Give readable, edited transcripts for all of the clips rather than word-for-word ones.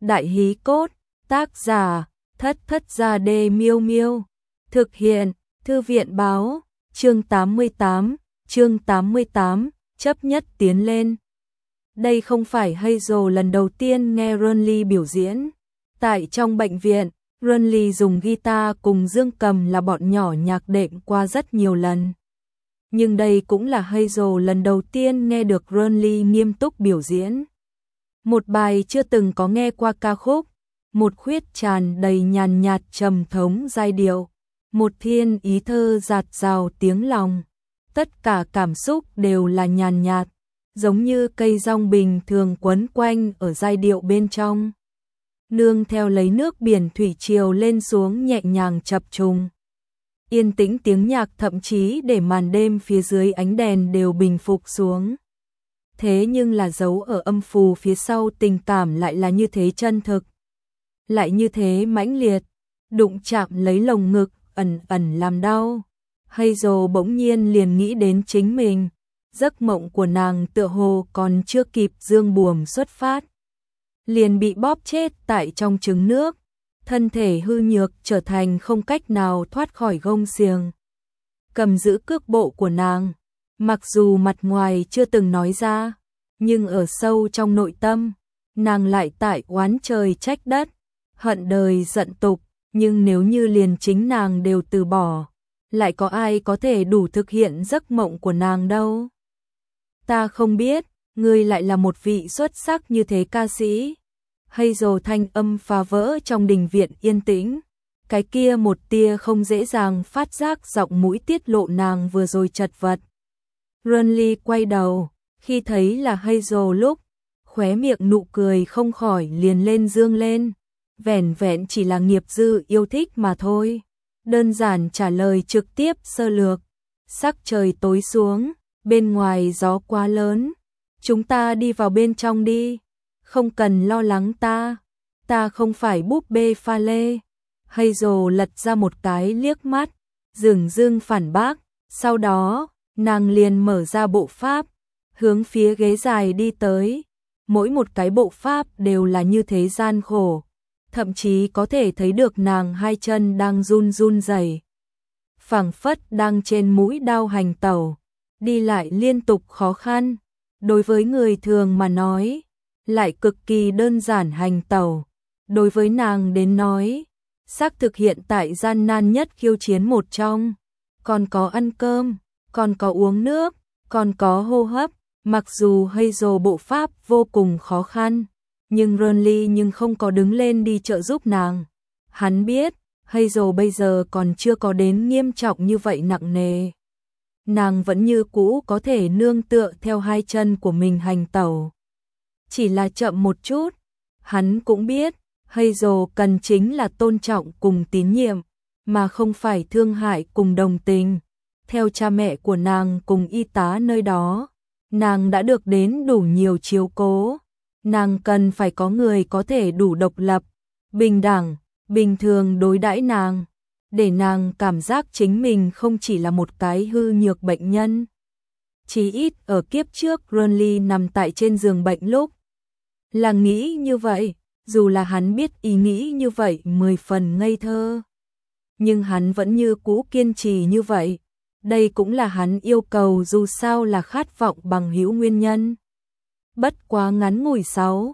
Đại hí cốt, tác giả, Thất Thất Gia Đê Miêu Miêu. Thực hiện, Thư viện báo, chương 88, chấp nhất tiến lên. Đây không phải Hazel lần đầu tiên nghe Runley biểu diễn. Tại trong bệnh viện, Runley dùng guitar cùng dương cầm là bọn nhỏ nhạc đệm qua rất nhiều lần. Nhưng đây cũng là Hazel lần đầu tiên nghe được Runley nghiêm túc biểu diễn. Một bài chưa từng có nghe qua ca khúc, một khuyết tràn đầy nhàn nhạt trầm thống giai điệu, một thiên ý thơ dạt dào tiếng lòng. Tất cả cảm xúc đều là nhàn nhạt, giống như cây rong bình thường quấn quanh ở giai điệu bên trong. Nương theo lấy nước biển thủy triều lên xuống nhẹ nhàng chập trùng. Yên tĩnh tiếng nhạc thậm chí để màn đêm phía dưới ánh đèn đều bình phục xuống. Thế nhưng là dấu ở âm phù phía sau tình cảm lại là như thế chân thực. Lại như thế mãnh liệt, đụng chạm lấy lồng ngực, ẩn ẩn làm đau. Hazel bỗng nhiên liền nghĩ đến chính mình. Giấc mộng của nàng tựa hồ còn chưa kịp dương buồm xuất phát, liền bị bóp chết tại trong trứng nước. Thân thể hư nhược trở thành không cách nào thoát khỏi gông xiềng. Cầm giữ cước bộ của nàng, mặc dù mặt ngoài chưa từng nói ra, nhưng ở sâu trong nội tâm, nàng lại tại oán trời trách đất, hận đời giận tục. Nhưng nếu như liền chính nàng đều từ bỏ, lại có ai có thể đủ thực hiện giấc mộng của nàng đâu. Ta không biết, ngươi lại là một vị xuất sắc như thế ca sĩ. Hazel thanh âm phá vỡ trong đình viện yên tĩnh. Cái kia một tia không dễ dàng phát giác giọng mũi tiết lộ nàng vừa rồi chật vật. Runley quay đầu, khi thấy là Hazel lúc, khóe miệng nụ cười không khỏi liền lên dương lên. Vẻn vẹn chỉ là nghiệp dư yêu thích mà thôi. Đơn giản trả lời trực tiếp sơ lược. Sắc trời tối xuống, bên ngoài gió quá lớn. Chúng ta đi vào bên trong đi. Không cần lo lắng ta không phải búp bê pha lê. Hazel lật ra một cái liếc mắt, dửng dưng phản bác. Sau đó, nàng liền mở ra bộ pháp, hướng phía ghế dài đi tới. Mỗi một cái bộ pháp đều là như thế gian khổ. Thậm chí có thể thấy được nàng hai chân đang run run rẩy, phảng phất đang trên mũi đao hành tẩu, đi lại liên tục khó khăn. Đối với người thường mà nói, lại cực kỳ đơn giản hành tẩu. Đối với nàng đến nói, xác thực hiện tại gian nan nhất khiêu chiến một trong. Còn có ăn cơm, còn có uống nước, còn có hô hấp. Mặc dù Hazel bộ pháp vô cùng khó khăn, nhưng Runley không có đứng lên đi trợ giúp nàng. Hắn biết, Hazel bây giờ còn chưa có đến nghiêm trọng như vậy nặng nề. Nàng vẫn như cũ có thể nương tựa theo hai chân của mình hành tẩu. Chỉ là chậm một chút. Hắn cũng biết, Hazel cần chính là tôn trọng cùng tín nhiệm, mà không phải thương hại cùng đồng tình. Theo cha mẹ của nàng cùng y tá nơi đó, nàng đã được đến đủ nhiều chiếu cố. Nàng cần phải có người có thể đủ độc lập, bình đẳng, bình thường đối đãi nàng, để nàng cảm giác chính mình không chỉ là một cái hư nhược bệnh nhân. Chí ít ở kiếp trước Runley nằm tại trên giường bệnh lúc là nghĩ như vậy, dù là hắn biết ý nghĩ như vậy 10 phần ngây thơ. Nhưng hắn vẫn như cũ kiên trì như vậy. Đây cũng là hắn yêu cầu, dù sao là khát vọng bằng hữu nguyên nhân. Bất quá ngắn ngủi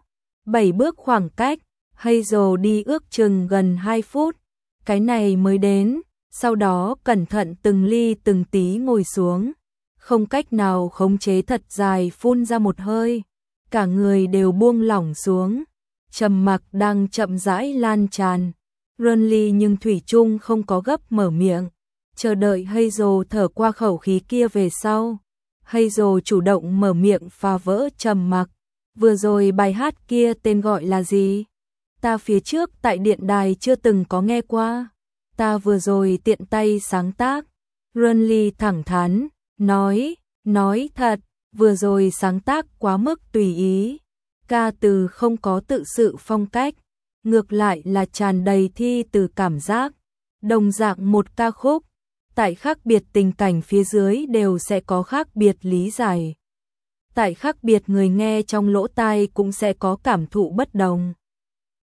6-7 bước khoảng cách, Hazel đi ước chừng gần 2 phút, cái này mới đến. Sau đó cẩn thận từng ly từng tí ngồi xuống, không cách nào khống chế thật dài phun ra một hơi, cả người đều buông lỏng xuống. Trầm mặc đang chậm rãi lan tràn. Runley nhưng thủy chung không có gấp mở miệng, chờ đợi Hazel thở qua khẩu khí kia về sau. Hazel chủ động mở miệng phá vỡ trầm mặc. Vừa rồi bài hát kia tên gọi là gì? Ta phía trước tại điện đài chưa từng có nghe qua. Ta vừa rồi tiện tay sáng tác. Runley thẳng thắn, nói thật, vừa rồi sáng tác quá mức tùy ý. Ca từ không có tự sự phong cách, ngược lại là tràn đầy thi từ cảm giác. Đồng dạng một ca khúc, tại khác biệt tình cảnh phía dưới đều sẽ có khác biệt lý giải. Tại khác biệt người nghe trong lỗ tai cũng sẽ có cảm thụ bất đồng.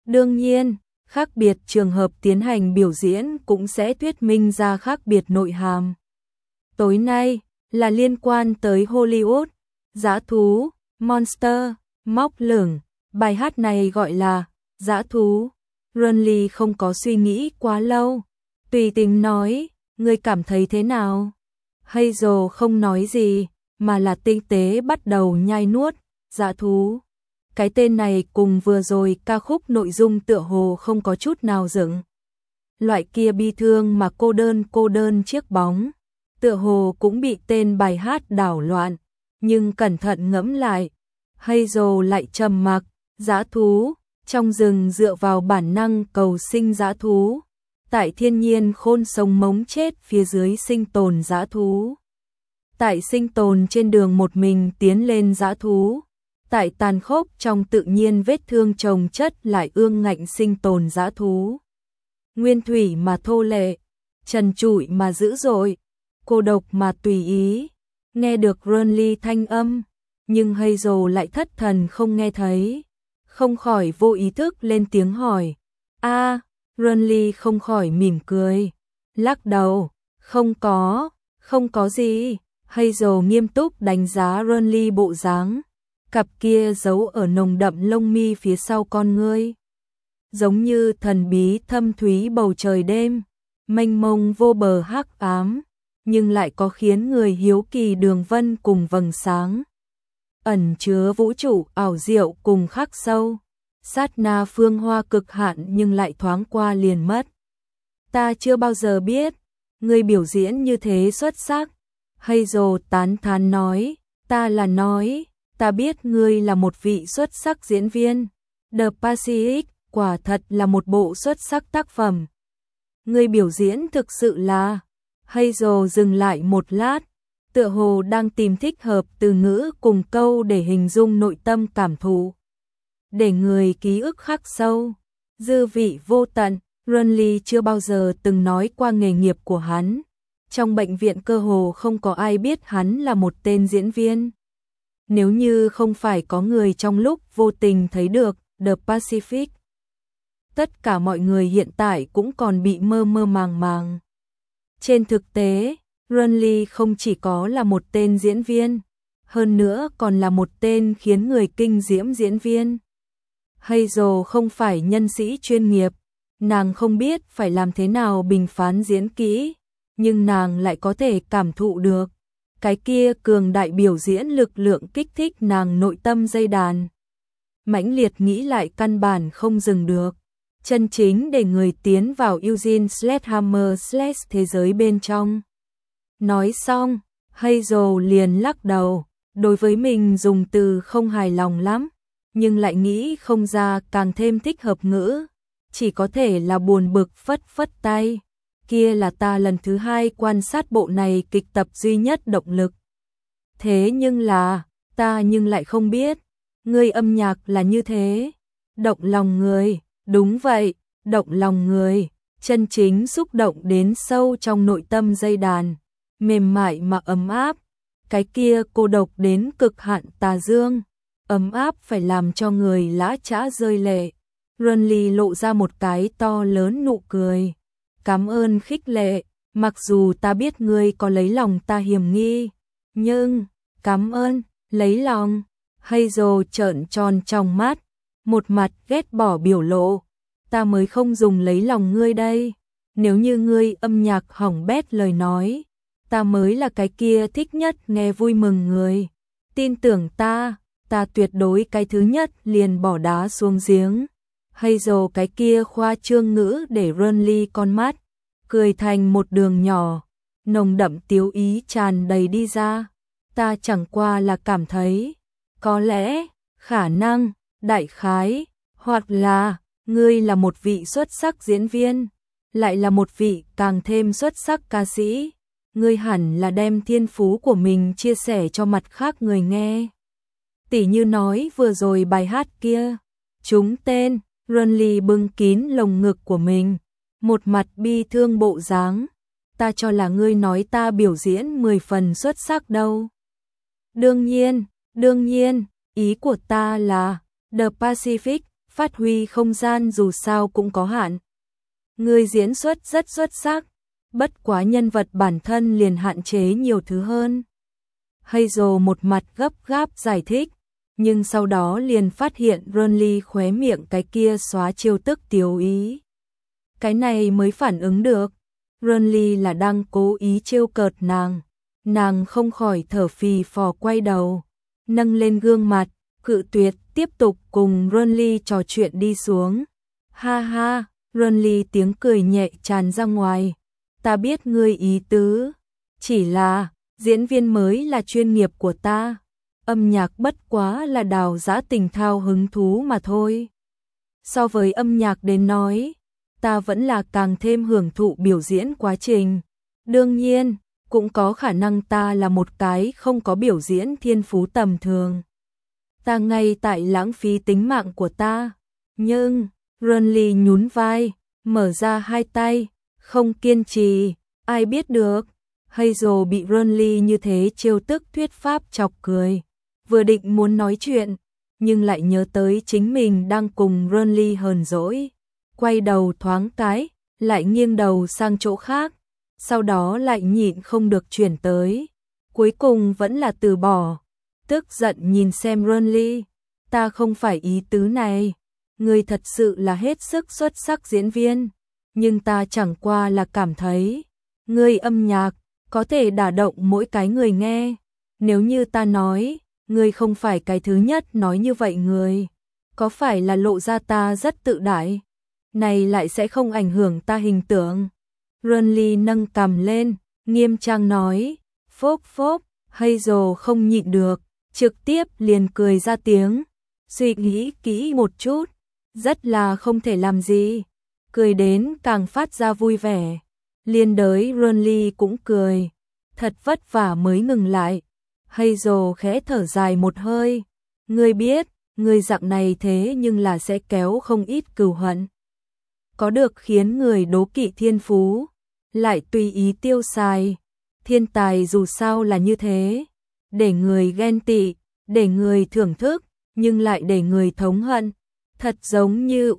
Đương nhiên, khác biệt trường hợp tiến hành biểu diễn cũng sẽ thuyết minh ra khác biệt nội hàm. Tối nay là liên quan tới Hollywood, dã thú, monster, móc lửng, bài hát này gọi là dã thú. Runley không có suy nghĩ quá lâu, tùy tình nói, ngươi cảm thấy thế nào? Hazel không nói gì, mà là tinh tế bắt đầu nhai nuốt, dã thú. Cái tên này cùng vừa rồi ca khúc nội dung tựa hồ không có chút nào dựng. Loại kia bi thương mà cô đơn chiếc bóng, tựa hồ cũng bị tên bài hát đảo loạn, nhưng cẩn thận ngẫm lại, Hazel lại trầm mặc, dã thú, trong rừng dựa vào bản năng cầu sinh dã thú, tại thiên nhiên khôn sống mống chết phía dưới sinh tồn dã thú. Tại sinh tồn trên đường một mình tiến lên dã thú, tại tàn khốc trong tự nhiên vết thương chồng chất lại ương ngạnh sinh tồn dã thú. Nguyên thủy mà thô lệ, trần trụi mà dữ dội, cô độc mà tùy ý. Nghe được Runley thanh âm, nhưng Hazel lại thất thần không nghe thấy, không khỏi vô ý thức lên tiếng hỏi. Runley không khỏi mỉm cười, lắc đầu, không có gì. Hazel nghiêm túc đánh giá Runley bộ dáng, cặp kia giấu ở nồng đậm lông mi phía sau con ngươi, giống như thần bí thâm thúy bầu trời đêm, mênh mông vô bờ hắc ám, nhưng lại có khiến người hiếu kỳ đường vân cùng vầng sáng, ẩn chứa vũ trụ ảo diệu cùng khắc sâu, sát na phương hoa cực hạn nhưng lại thoáng qua liền mất. Ta chưa bao giờ biết, ngươi biểu diễn như thế xuất sắc. Hazel tán thán nói, ta biết ngươi là một vị xuất sắc diễn viên. The Pacific quả thật là một bộ xuất sắc tác phẩm. Ngươi biểu diễn thực sự là... Hazel dừng lại một lát, tựa hồ đang tìm thích hợp từ ngữ cùng câu để hình dung nội tâm cảm thụ. Để người ký ức khắc sâu, dư vị vô tận. Runley chưa bao giờ từng nói qua nghề nghiệp của hắn. Trong bệnh viện cơ hồ không có ai biết hắn là một tên diễn viên. Nếu như không phải có người trong lúc vô tình thấy được The Pacific, tất cả mọi người hiện tại cũng còn bị mơ mơ màng màng. Trên thực tế, Runley không chỉ có là một tên diễn viên, hơn nữa còn là một tên khiến người kinh diễm diễn viên. Hazel không phải nhân sĩ chuyên nghiệp, nàng không biết phải làm thế nào bình phán diễn kỹ, nhưng nàng lại có thể cảm thụ được cái kia cường đại biểu diễn lực lượng kích thích nàng nội tâm dây đàn. Mãnh liệt nghĩ lại căn bản không dừng được, chân chính để người tiến vào Eugene Sledgehammer thế giới bên trong. Nói xong, Hazel liền lắc đầu, đối với mình dùng từ không hài lòng lắm, nhưng lại nghĩ không ra càng thêm thích hợp ngữ, chỉ có thể là buồn bực phất phất tay. Kia là ta lần thứ hai quan sát bộ này kịch tập duy nhất động lực. Thế nhưng là, ta nhưng lại không biết, ngươi âm nhạc là như thế, động lòng người, đúng vậy, động lòng người, chân chính xúc động đến sâu trong nội tâm dây đàn, mềm mại mà ấm áp, cái kia cô độc đến cực hạn tà dương, ấm áp phải làm cho người lã chã rơi lệ. Runley lộ ra một cái to lớn nụ cười. Cảm ơn khích lệ, mặc dù ta biết ngươi có lấy lòng ta hiểm nghi, nhưng, cảm ơn, lấy lòng. Hazel trợn tròn trong mắt, một mặt ghét bỏ biểu lộ, ta mới không dùng lấy lòng ngươi đây, nếu như ngươi âm nhạc hỏng bét lời nói, ta mới là cái kia thích nhất nghe vui mừng người, tin tưởng ta tuyệt đối cái thứ nhất liền bỏ đá xuống giếng. Hazel cái kia khoa trương ngữ để Runley con mắt cười thành một đường nhỏ, nồng đậm tiếu ý tràn đầy đi ra. Ta chẳng qua là cảm thấy, có lẽ, khả năng, đại khái, hoặc là, ngươi là một vị xuất sắc diễn viên, lại là một vị càng thêm xuất sắc ca sĩ. Ngươi hẳn là đem thiên phú của mình chia sẻ cho mặt khác người nghe. Tỉ như nói vừa rồi bài hát kia, trúng tên. Runley bưng kín lồng ngực của mình, một mặt bi thương bộ dáng. Ta cho là ngươi nói ta biểu diễn 10 phần xuất sắc đâu. Đương nhiên, ý của ta là The Pacific phát huy không gian dù sao cũng có hạn. Ngươi diễn xuất rất xuất sắc, bất quá nhân vật bản thân liền hạn chế nhiều thứ hơn. Hazel một mặt gấp gáp giải thích, nhưng sau đó liền phát hiện Ronly khóe miệng cái kia xóa chiêu tức tiếu ý. Cái này mới phản ứng được, Ronly là đang cố ý trêu cợt nàng không khỏi thở phì phò quay đầu, nâng lên gương mặt, cự tuyệt tiếp tục cùng Ronly trò chuyện đi xuống. Ha ha, Ronly tiếng cười nhẹ tràn ra ngoài, ta biết ngươi ý tứ, chỉ là diễn viên mới là chuyên nghiệp của ta, âm nhạc bất quá là đào giã tình thao hứng thú mà thôi. So với âm nhạc đến nói, ta vẫn là càng thêm hưởng thụ biểu diễn quá trình. Đương nhiên, cũng có khả năng ta là một cái không có biểu diễn thiên phú tầm thường. Ta ngay tại lãng phí tính mạng của ta. Nhưng, Ronly nhún vai, mở ra hai tay, không kiên trì, ai biết được. Hazel bị Ronly như thế trêu tức thuyết pháp chọc cười. Vừa định muốn nói chuyện, nhưng lại nhớ tới chính mình đang cùng Ronly hờn dỗi. Quay đầu thoáng cái, lại nghiêng đầu sang chỗ khác, sau đó lại nhịn không được chuyển tới. Cuối cùng vẫn là từ bỏ, tức giận nhìn xem Ronly, ta không phải ý tứ này, ngươi thật sự là hết sức xuất sắc diễn viên, nhưng ta chẳng qua là cảm thấy, ngươi âm nhạc, có thể đả động mỗi cái người nghe, nếu như ta nói, ngươi không phải cái thứ nhất nói như vậy người, có phải là lộ ra ta rất tự đại, này lại sẽ không ảnh hưởng ta hình tượng. Ronly nâng cằm lên, nghiêm trang nói, phốc phốc, Hazel không nhịn được, trực tiếp liền cười ra tiếng, suy nghĩ kỹ một chút, rất là không thể làm gì, cười đến càng phát ra vui vẻ. Liên đới Ronly cũng cười, thật vất vả mới ngừng lại. Hazel khẽ thở dài một hơi, ngươi biết, ngươi dạng này thế nhưng là sẽ kéo không ít cừu hận. Có được khiến người đố kỵ thiên phú, lại tùy ý tiêu xài. Thiên tài dù sao là như thế, để người ghen tị, để người thưởng thức, nhưng lại để người thống hận. Thật giống như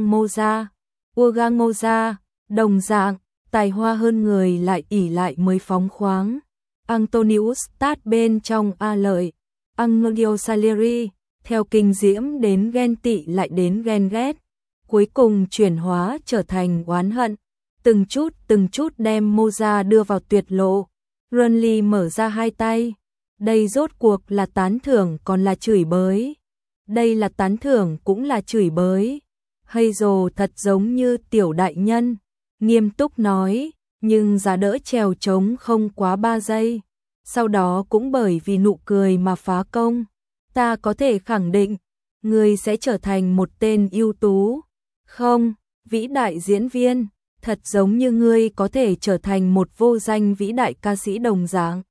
Wolfgang Mozart, đồng dạng, tài hoa hơn người lại ỷ lại mới phóng khoáng. Antonius Stadt bên trong A Lợi, Angelo Salieri, theo kinh diễm đến ghen tị lại đến ghen ghét, cuối cùng chuyển hóa trở thành oán hận, từng chút đem Mozart đưa vào tuyệt lộ. Ronly mở ra hai tay, đây rốt cuộc là tán thưởng còn là chửi bới. Đây là tán thưởng cũng là chửi bới. Hazel thật giống như tiểu đại nhân, nghiêm túc nói, nhưng giá đỡ trèo trống không quá 3 giây. Sau đó cũng bởi vì nụ cười mà phá công. Ta có thể khẳng định, ngươi sẽ trở thành một tên ưu tú. Không, vĩ đại diễn viên, thật giống như ngươi có thể trở thành một vô danh vĩ đại ca sĩ đồng dạng.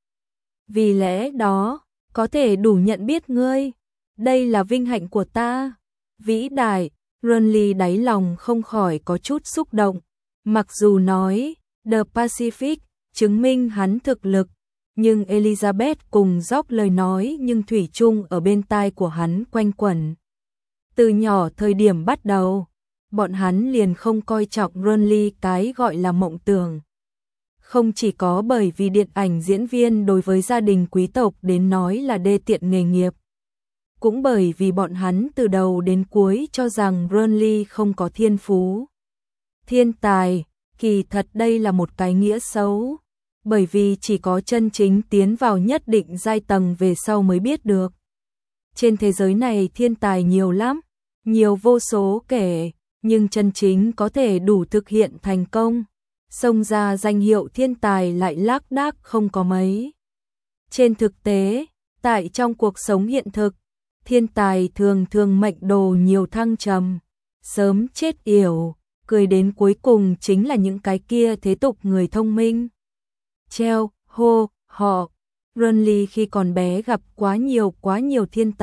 Vì lẽ đó, có thể đủ nhận biết ngươi. Đây là vinh hạnh của ta. Vĩ đại, Ronly đáy lòng không khỏi có chút xúc động. Mặc dù nói, The Pacific chứng minh hắn thực lực, nhưng Elizabeth cùng dốc lời nói nhưng thủy chung ở bên tai của hắn quanh quẩn. Từ nhỏ thời điểm bắt đầu, bọn hắn liền không coi trọng Ronly cái gọi là mộng tưởng. Không chỉ có bởi vì điện ảnh diễn viên đối với gia đình quý tộc đến nói là đê tiện nghề nghiệp, cũng bởi vì bọn hắn từ đầu đến cuối cho rằng Ronly không có thiên phú. Thiên tài, kỳ thật đây là một cái nghĩa xấu, bởi vì chỉ có chân chính tiến vào nhất định giai tầng về sau mới biết được. Trên thế giới này thiên tài nhiều lắm, nhiều vô số kể, nhưng chân chính có thể đủ thực hiện thành công, xông ra danh hiệu thiên tài lại lác đác không có mấy. Trên thực tế, tại trong cuộc sống hiện thực, thiên tài thường thường mệnh đồ nhiều thăng trầm, sớm chết yểu, cười đến cuối cùng chính là những cái kia thế tục người thông minh. Treo, hô, họ, Ronly khi còn bé gặp quá nhiều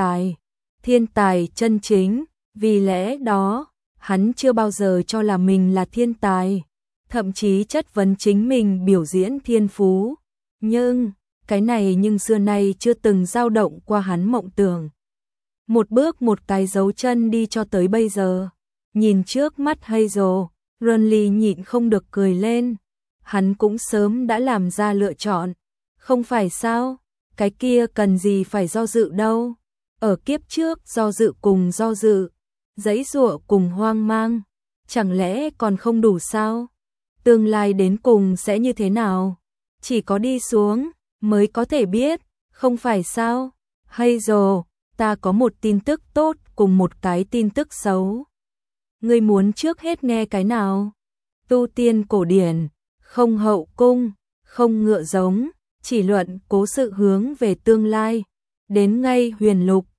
thiên tài chân chính, vì lẽ đó, hắn chưa bao giờ cho là mình là thiên tài, thậm chí chất vấn chính mình biểu diễn thiên phú, nhưng, cái này nhưng xưa nay chưa từng dao động qua hắn mộng tưởng. một bước một cái dấu chân đi cho tới bây giờ. Nhìn trước mắt Hazel, Renly nhịn không được cười lên. Hắn cũng sớm đã làm ra lựa chọn, không phải sao? Cái kia cần gì phải do dự đâu. Ở kiếp trước do dự, giãy giụa cùng hoang mang, chẳng lẽ còn không đủ sao? Tương lai đến cùng sẽ như thế nào? Chỉ có đi xuống mới có thể biết, không phải sao? Hazel, ta có một tin tức tốt cùng một cái tin tức xấu. Ngươi muốn trước hết nghe cái nào? Tu tiên cổ điển, không hậu cung, không ngựa giống, chỉ luận cố sự hướng về tương lai. Đến ngay huyền lục,